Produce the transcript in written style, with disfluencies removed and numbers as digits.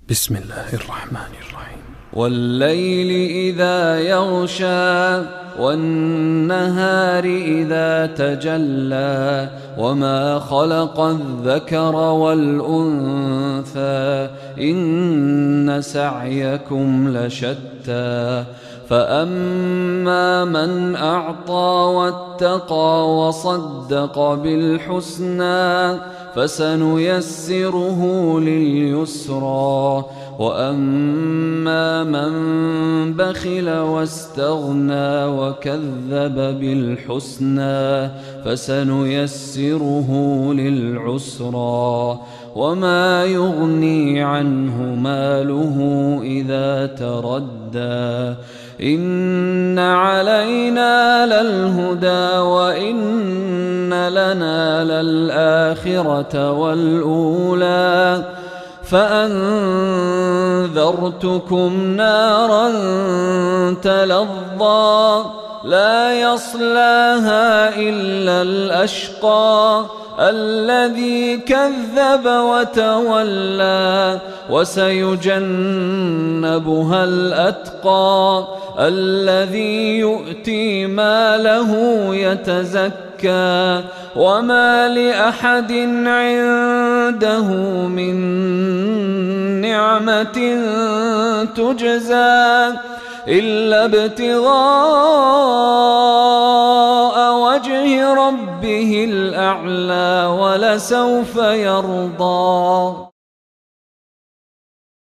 بسم الله الرحمن الرحيم. والليل إذا يغشى والنهار إذا تجلى وما خلق الذكر والأنثى إن سعيكم لشتى فأما من أعطى واتقى وصدق بالحسنى فسنيسره لليسرى وأما من بخل واستغنى وكذب بالحسنى فسنيسره للعسرى وما يغني عنه ماله إذا تردى إن علينا للهدى وإن لنا للآخرة والأولى فأنذرتكم نارا تلظى لا يصلاها إلا الأشقى الذي كذب وتولى وسيجنبها الأتقى الذي يؤتي ماله يتزكى وما لأحد عنده من نعمة تجزى إلا ابتغاء وجه ربه الأعلى ولسوف يرضى.